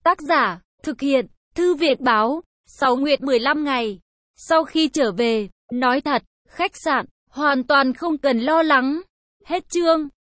Tác giả, thực hiện, Thư viện Báo, 6 Nguyệt 15 ngày. Sau khi trở về, nói thật, khách sạn, hoàn toàn không cần lo lắng. Hết chương.